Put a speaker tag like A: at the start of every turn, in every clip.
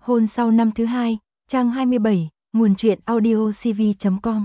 A: Hôn sau năm thứ hai, trang 27, nguồn truyện audiocv.com.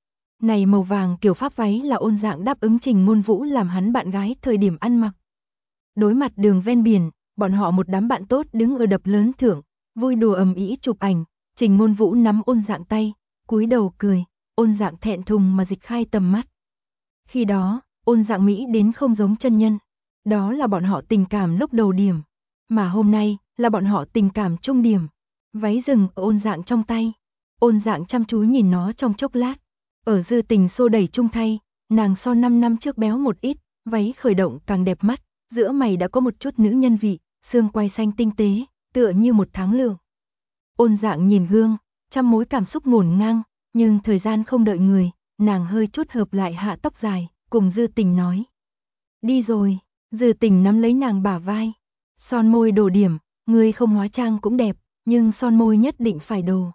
A: Này màu vàng kiểu pháp váy là Ôn Dạng đáp ứng Trình Ngôn Vũ làm hắn bạn gái thời điểm ăn mặc. Đối mặt đường ven biển, bọn họ một đám bạn tốt đứng ở đập lớn thượng, vui đùa ầm ĩ chụp ảnh. Trình Ngôn Vũ nắm Ôn Dạng tay, cúi đầu cười. Ôn Dạng thẹn thùng mà dịch khai tầm mắt. Khi đó, Ôn Dạng mỹ đến không giống chân nhân. Đó là bọn họ tình cảm lúc đầu điểm, mà hôm nay là bọn họ tình cảm trung điểm. Váy dừng ở Ôn Dạng trong tay. Ôn Dạng chăm chú nhìn nó trong chốc lát. Ở Dư Tình xô đẩy chung thay, nàng so 5 năm trước béo một ít, váy khởi động càng đẹp mắt, giữa mày đã có một chút nữ nhân vị, xương quai xanh tinh tế, tựa như một tháng lương. Ôn Dạng nhìn gương, trăm mối cảm xúc ngổn ngang, nhưng thời gian không đợi người, nàng hơi chút hợp lại hạ tóc dài, cùng Dư Tình nói. Đi rồi. Dư Tình nắm lấy nàng bả vai. Son môi đồ điểm, ngươi không hóa trang cũng đẹp, nhưng son môi nhất định phải đồ.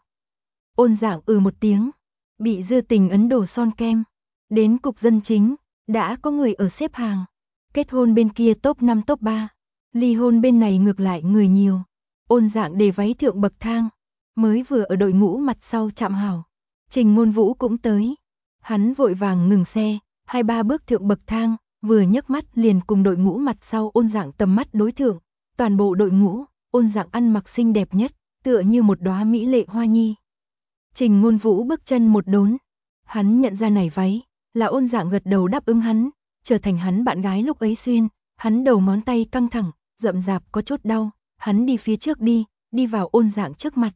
A: Ôn Dạng một tiếng, bị Dư Tình ấn đổ son kem. Đến cục dân chính, đã có người ở xếp hàng. Kết hôn bên kia top 5 top 3, ly hôn bên này ngược lại người nhiều. Ôn Dạng để váy thượng bậc thang, mới vừa ở đội ngũ mặt sau chạm hảo. Trình Ngôn Vũ cũng tới. Hắn vội vàng ngừng xe, 2-3 bước thượng bậc thang, vừa nhấc mắt liền cùng đội ngũ mặt sau Ôn Dạng tầm mắt đối thượng. Toàn bộ đội ngũ, Ôn Dạng ăn mặc xinh đẹp nhất, tựa như một đóa mỹ lệ hoa nhi. Trình Ngôn Vũ bước chân một đốn, hắn nhận ra này váy, là Ôn Dạng gật đầu đáp ứng hắn, trở thành hắn bạn gái lúc ấy xuyên. Hắn đầu ngón tay căng thẳng, rậm rạp có chút đau, hắn đi phía trước đi vào Ôn Dạng trước mặt.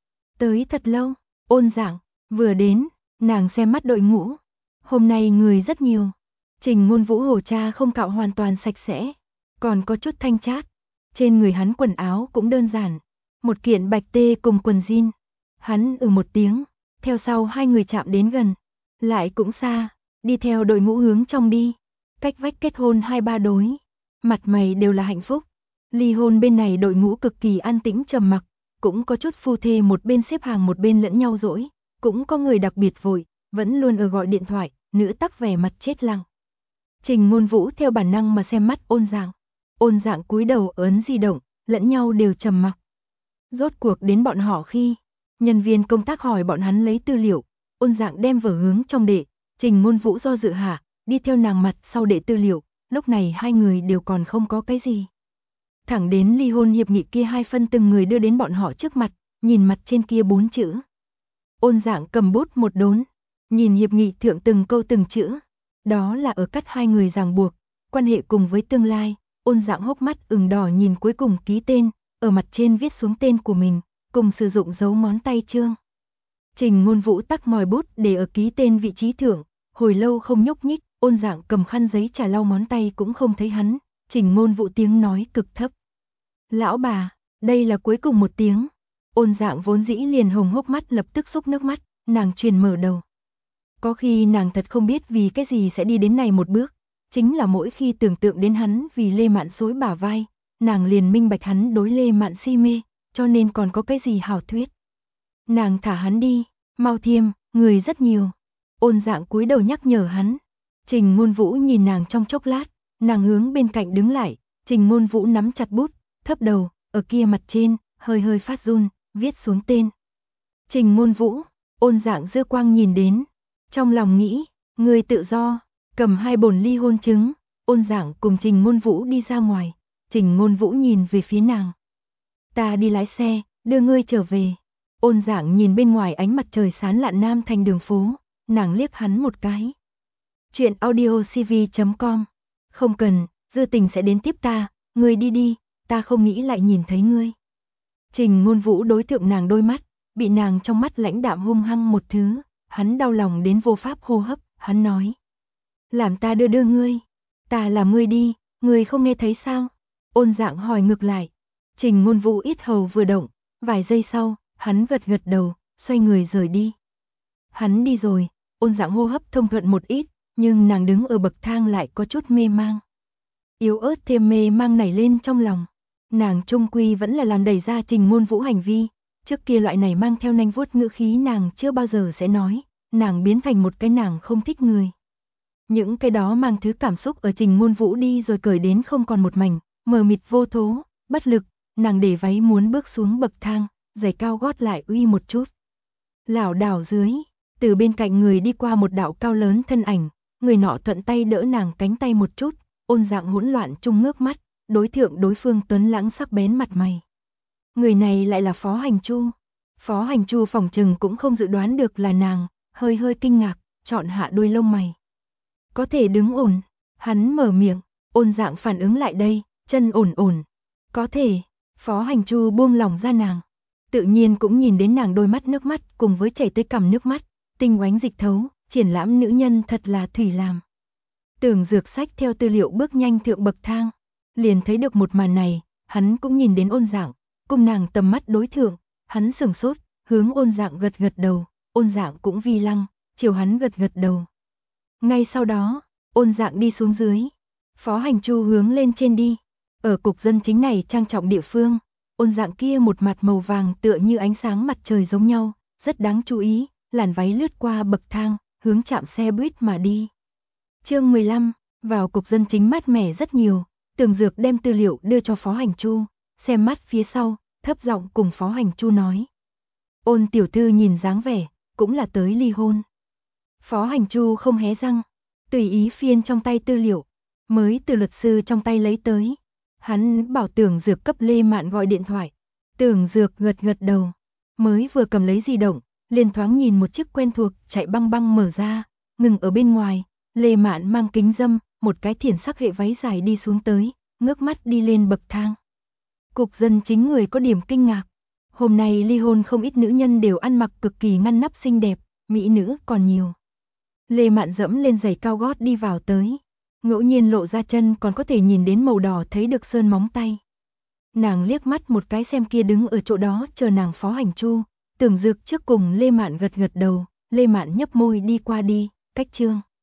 A: Tới thật lâu, Ôn Dạng vừa đến, nàng xem mắt đội ngũ. Hôm nay người rất nhiều. Trình Ngôn Vũ hổ cha không cạo hoàn toàn sạch sẽ, còn có chút thanh chát. Trên người hắn quần áo cũng đơn giản, một kiện bạch tê cùng quần jean. Hắn một tiếng, theo sau hai người chạm đến gần, lại cũng xa, đi theo đội ngũ hướng trong đi. Cách vách kết hôn 2-3 đối, mặt mày đều là hạnh phúc. Ly hôn bên này đội ngũ cực kỳ an tĩnh trầm mặc, cũng có chút phu thê một bên xếp hàng một bên lẫn nhau dỗi, cũng có người đặc biệt vội, vẫn luôn ở gọi điện thoại, nữ tắc vẻ mặt chết lặng. Trình Ngôn Vũ theo bản năng mà xem mắt Ôn Dạng. Ôn Dạng cúi đầu ấn di động, lẫn nhau đều trầm mặc. Rốt cuộc đến bọn họ khi, nhân viên công tác hỏi bọn hắn lấy tư liệu, Ôn Dạng đem vở hướng trong đệ, Trình Ngôn Vũ do dự hạ, đi theo nàng mặt sau để tư liệu, lúc này hai người đều còn không có cái gì. Thẳng đến ly hôn hiệp nghị kia 2 phân từng người đưa đến bọn họ trước mặt, nhìn mặt trên kia 4 chữ. Ôn Dạng cầm bút một đốn, nhìn hiệp nghị thượng từng câu từng chữ. Đó là ở cắt hai người ràng buộc, quan hệ cùng với tương lai. Ôn Dạng hốc mắt ửng đỏ nhìn cuối cùng ký tên, ở mặt trên viết xuống tên của mình, cùng sử dụng dấu ngón tay chương. Trình Ngôn Vũ tắc mòi bút để ở ký tên vị trí thượng, hồi lâu không nhúc nhích. Ôn Dạng cầm khăn giấy trà lau ngón tay cũng không thấy hắn. Trình Ngôn Vũ tiếng nói cực thấp. Lão bà, đây là cuối cùng một tiếng. Ôn Dạng vốn dĩ liền hồng hốc mắt lập tức xúc nước mắt, nàng truyền mở đầu. Có khi nàng thật không biết vì cái gì sẽ đi đến này một bước, chính là mỗi khi tưởng tượng đến hắn vì Lê Mạn xối bả vai, nàng liền minh bạch hắn đối Lê Mạn si mê, cho nên còn có cái gì hảo thuyết. Nàng thả hắn đi, mau thiêm, người rất nhiều. Ôn Dạng cúi đầu nhắc nhở hắn. Trình Ngôn Vũ nhìn nàng trong chốc lát, nàng hướng bên cạnh đứng lại. Trình Ngôn Vũ nắm chặt bút, thấp đầu, ở kia mặt trên, hơi hơi phát run, viết xuống tên. Trình Ngôn Vũ. Ôn Dạng dư quang nhìn đến, trong lòng nghĩ, người tự do, cầm 2 bổn ly hôn chứng. Ôn Dạng cùng Trình Ngôn Vũ đi ra ngoài. Trình Ngôn Vũ nhìn về phía nàng. Ta đi lái xe, đưa ngươi trở về. Ôn Dạng nhìn bên ngoài ánh mặt trời sáng lạn Nam Thành đường phố, nàng liếc hắn một cái. Chuyện audiocv.com. Không cần, Dư Tình sẽ đến tiếp ta, ngươi đi đi, ta không nghĩ lại nhìn thấy ngươi. Trình Ngôn Vũ đối thượng nàng đôi mắt, bị nàng trong mắt lãnh đạm hung hăng một thứ, hắn đau lòng đến vô pháp hô hấp, hắn nói. Làm ta đưa ngươi, ta làm ngươi đi, ngươi không nghe thấy sao? Ôn Dạng hỏi ngược lại. Trình Ngôn Vũ ít hầu vừa động, vài giây sau, hắn gật gật đầu, xoay người rời đi. Hắn đi rồi, Ôn Dạng hô hấp thông thuận một ít, nhưng nàng đứng ở bậc thang lại có chút mê mang. Yếu ớt thêm mê mang nảy lên trong lòng. Nàng trung quy vẫn là làm đẩy ra Trình Ngôn Vũ hành vi, trước kia loại này mang theo nanh vuốt ngữ khí nàng chưa bao giờ sẽ nói, nàng biến thành một cái nàng không thích người. Những cái đó mang thứ cảm xúc ở Trình Ngôn Vũ đi rồi cởi đến không còn một mảnh, mờ mịt vô thố, bất lực, nàng để váy muốn bước xuống bậc thang, giày cao gót lại uy một chút. Lảo đảo dưới, từ bên cạnh người đi qua một đạo cao lớn thân ảnh, người nọ thuận tay đỡ nàng cánh tay một chút, Ôn Dạng hỗn loạn chung ngước mắt, đối thượng đối phương tuấn lãng sắc bén mặt mày. Người này lại là Phó Hành Chu. Phó Hành Chu phỏng chừng cũng không dự đoán được là nàng, hơi hơi kinh ngạc, chọn hạ đuôi lông mày. Có thể đứng ổn, hắn mở miệng, Ôn Dạng phản ứng lại đây, chân ổn ổn. Có thể, Phó Hành Chu buông lỏng ra nàng. Tự nhiên cũng nhìn đến nàng đôi mắt nước mắt cùng với chảy tới cằm nước mắt, tinh oánh dịch thấu, triển lãm nữ nhân thật là thủy làm. Tưởng Dược sách theo tư liệu bước nhanh thượng bậc thang, liền thấy được một màn này, hắn cũng nhìn đến Ôn Dạng, cùng nàng tầm mắt đối thượng, hắn sửng sốt, hướng Ôn Dạng gật gật đầu, Ôn Dạng cũng vi lăng, chiều hắn gật gật đầu. Ngay sau đó, Ôn Dạng đi xuống dưới, Phó Hành Chu hướng lên trên đi, ở cục dân chính này trang trọng địa phương, Ôn Dạng kia một mặt màu vàng tựa như ánh sáng mặt trời giống nhau, rất đáng chú ý, làn váy lướt qua bậc thang, hướng trạm xe buýt mà đi. Chương 15, vào cục dân chính mát mẻ rất nhiều, Tưởng Dược đem tư liệu đưa cho Phó Hành Chu, xem mắt phía sau, thấp giọng cùng Phó Hành Chu nói. Ôn tiểu thư nhìn dáng vẻ, cũng là tới ly hôn. Phó Hành Chu không hé răng, tùy ý phiên trong tay tư liệu, mới từ luật sư trong tay lấy tới. Hắn bảo Tưởng Dược cấp Lê Mạn gọi điện thoại. Tưởng Dược gật gật đầu, mới vừa cầm lấy di động, liền thoáng nhìn một chiếc quen thuộc chạy băng băng mở ra, ngừng ở bên ngoài. Lê Mạn mang kính dâm, một cái thiển sắc hệ váy dài đi xuống tới, ngước mắt đi lên bậc thang. Cục dân chính người có điểm kinh ngạc. Hôm nay ly hôn không ít nữ nhân đều ăn mặc cực kỳ ngăn nắp xinh đẹp, mỹ nữ còn nhiều. Lê Mạn dẫm lên giày cao gót đi vào tới, ngẫu nhiên lộ ra chân còn có thể nhìn đến màu đỏ thấy được sơn móng tay. Nàng liếc mắt một cái xem kia đứng ở chỗ đó chờ nàng Phó Hành Chu, Tưởng Dược trước cùng Lê Mạn gật gật đầu, Lê Mạn nhấp môi đi qua đi, cách trương.